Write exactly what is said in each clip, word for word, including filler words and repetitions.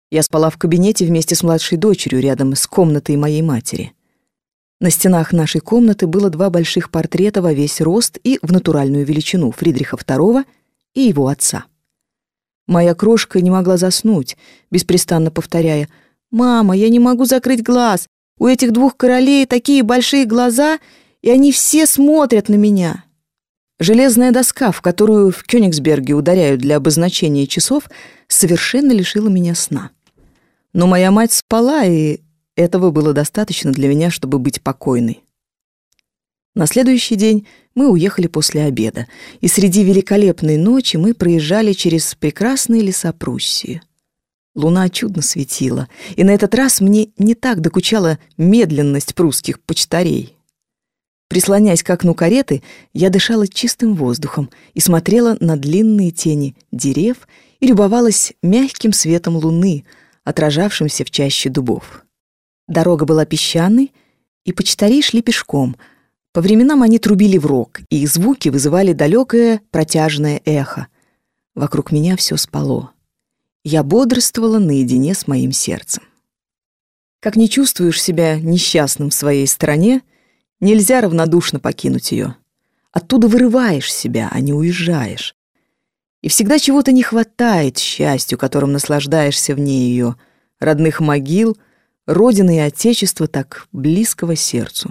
Я спала в кабинете вместе с младшей дочерью рядом с комнатой моей матери. На стенах нашей комнаты было два больших портрета во весь рост и в натуральную величину Фридриха второго и его отца. Моя крошка не могла заснуть, беспрестанно повторяя: «Мама, я не могу закрыть глаз. У этих двух королей такие большие глаза, и они все смотрят на меня». Железная доска, в которую в Кёнигсберге ударяют для обозначения часов, совершенно лишила меня сна. Но моя мать спала, и этого было достаточно для меня, чтобы быть покойной. На следующий день мы уехали после обеда, и среди великолепной ночи мы проезжали через прекрасные леса Пруссии. Луна чудно светила, и на этот раз мне не так докучала медленность прусских почтарей. Прислонясь к окну кареты, я дышала чистым воздухом и смотрела на длинные тени дерев и любовалась мягким светом луны, отражавшимся в чаще дубов. Дорога была песчаной, и почтари шли пешком. По временам они трубили в рог, и их звуки вызывали далекое протяжное эхо. Вокруг меня все спало. Я бодрствовала наедине с моим сердцем. Как не чувствуешь себя несчастным в своей стране, нельзя равнодушно покинуть ее. Оттуда вырываешь себя, а не уезжаешь. И всегда чего-то не хватает счастью, которым наслаждаешься вне ее, родных могил, родины и отечества так близкого сердцу.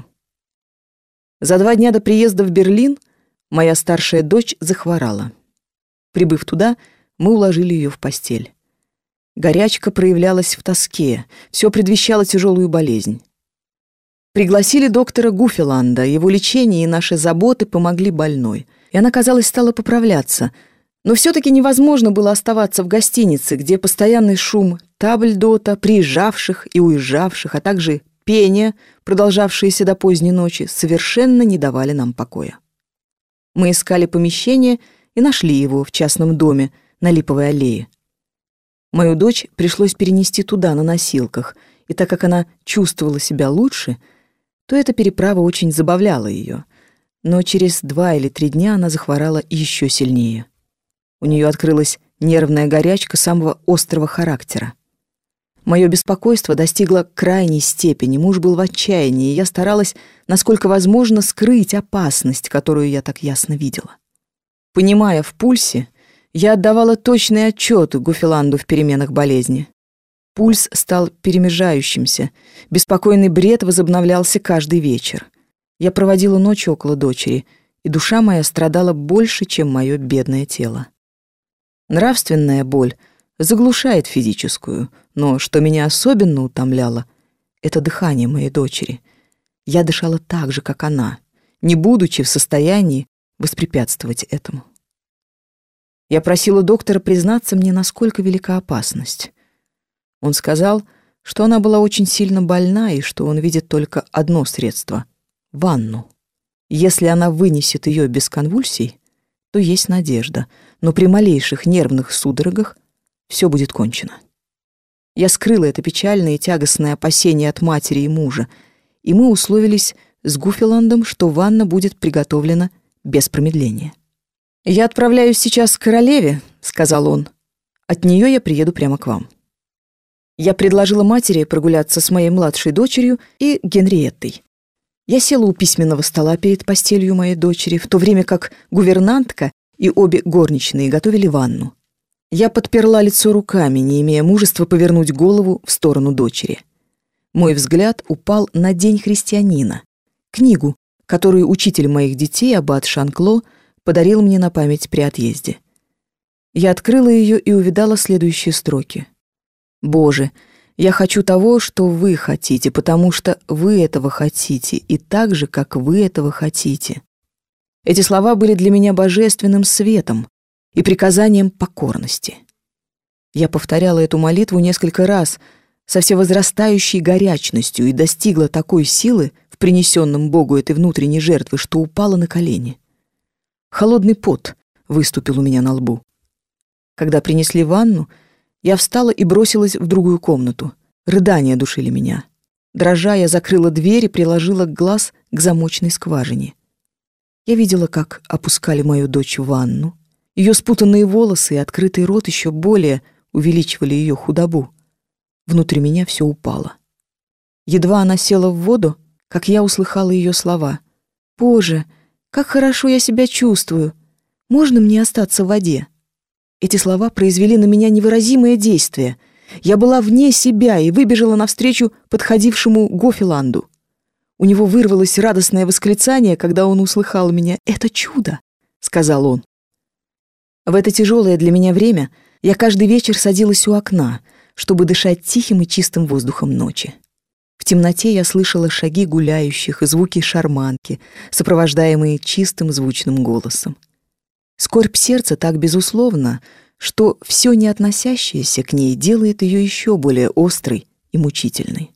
За два дня до приезда в Берлин моя старшая дочь захворала. Прибыв туда, мы уложили ее в постель. Горячка проявлялась в тоске, все предвещало тяжелую болезнь. Пригласили доктора Гуфеланда, его лечение и наши заботы помогли больной, и она, казалось, стала поправляться, но все-таки невозможно было оставаться в гостинице, где постоянный шум табльдота, приезжавших и уезжавших, а также пение, продолжавшееся до поздней ночи, совершенно не давали нам покоя. Мы искали помещение и нашли его в частном доме на Липовой аллее. Мою дочь пришлось перенести туда на носилках, и так как она чувствовала себя лучше, то эта переправа очень забавляла ее. Но через два или три дня она захворала еще сильнее. У нее открылась нервная горячка самого острого характера. Мое беспокойство достигло крайней степени, муж был в отчаянии, и я старалась, насколько возможно, скрыть опасность, которую я так ясно видела. Понимая в пульсе, я отдавала точные отчеты Гуфеланду в переменах болезни. Пульс стал перемежающимся, беспокойный бред возобновлялся каждый вечер. Я проводила ночь около дочери, и душа моя страдала больше, чем мое бедное тело. Нравственная боль заглушает физическую, но что меня особенно утомляло, это дыхание моей дочери. Я дышала так же, как она, не будучи в состоянии воспрепятствовать этому. Я просила доктора признаться мне, насколько велика опасность. Он сказал, что она была очень сильно больна и что он видит только одно средство — ванну. Если она вынесет ее без конвульсий, то есть надежда, но при малейших нервных судорогах все будет кончено. Я скрыла это печальное и тягостное опасение от матери и мужа, и мы условились с Гуфеландом, что ванна будет приготовлена без промедления. «Я отправляюсь сейчас к королеве», — сказал он. «От нее я приеду прямо к вам». Я предложила матери прогуляться с моей младшей дочерью и Генриеттой. Я села у письменного стола перед постелью моей дочери, в то время как гувернантка и обе горничные готовили ванну. Я подперла лицо руками, не имея мужества повернуть голову в сторону дочери. Мой взгляд упал на «День христианина», книгу, которую учитель моих детей, аббат Шанкло, подарил мне на память при отъезде. Я открыла ее и увидала следующие строки. «Боже, я хочу того, что вы хотите, потому что вы этого хотите, и так же, как вы этого хотите». Эти слова были для меня божественным светом и приказанием покорности. Я повторяла эту молитву несколько раз со всевозрастающей горячностью и достигла такой силы в принесенном Богу этой внутренней жертвы, что упала на колени. Холодный пот выступил у меня на лбу. Когда принесли ванну, я встала и бросилась в другую комнату. Рыдания душили меня. Дрожа, я закрыла дверь и приложила глаз к замочной скважине. Я видела, как опускали мою дочь в ванну. Ее спутанные волосы и открытый рот еще более увеличивали ее худобу. Внутри меня все упало. Едва она села в воду, как я услыхала ее слова. «Боже, как хорошо я себя чувствую! Можно мне остаться в воде?» Эти слова произвели на меня невыразимое действие. Я была вне себя и выбежала навстречу подходившему Гофиланду. У него вырвалось радостное восклицание, когда он услыхал меня. «Это чудо!» — сказал он. В это тяжелое для меня время я каждый вечер садилась у окна, чтобы дышать тихим и чистым воздухом ночи. В темноте я слышала шаги гуляющих и звуки шарманки, сопровождаемые чистым звучным голосом. Скорбь сердца так безусловна, что все не относящееся к ней делает ее еще более острой и мучительной.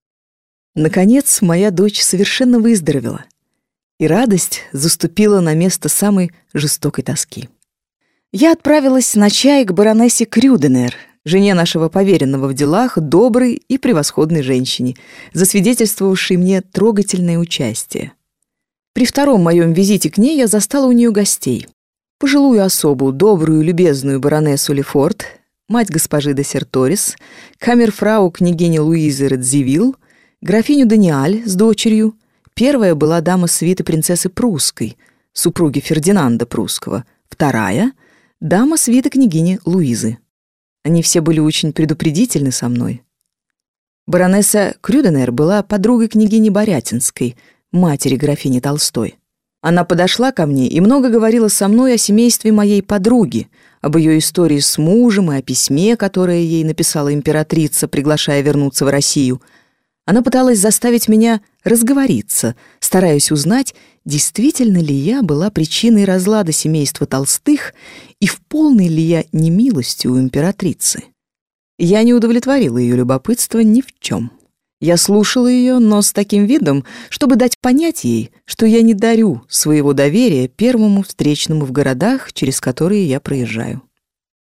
Наконец, моя дочь совершенно выздоровела, и радость заступила на место самой жестокой тоски. Я отправилась на чай к баронессе Крюденер, жене нашего поверенного в делах, доброй и превосходной женщине, засвидетельствовавшей мне трогательное участие. При втором моем визите к ней я застала у нее гостей. Пожилую особу, добрую, любезную баронессу Лефорт, мать госпожи де Серторис, камерфрау княгини Луизы Радзивилл, графиню Даниаль с дочерью. Первая была дама свиты принцессы Прусской, супруги Фердинанда Прусского. Вторая — дама свиты княгини Луизы. Они все были очень предупредительны со мной. Баронесса Крюденер была подругой княгини Борятинской, матери графини Толстой. Она подошла ко мне и много говорила со мной о семействе моей подруги, об ее истории с мужем и о письме, которое ей написала императрица, приглашая вернуться в Россию. Она пыталась заставить меня разговориться, стараясь узнать, действительно ли я была причиной разлада семейства Толстых и в полной ли я немилости у императрицы. Я не удовлетворила ее любопытство ни в чем. Я слушала ее, но с таким видом, чтобы дать понять ей, что я не дарю своего доверия первому встречному в городах, через которые я проезжаю.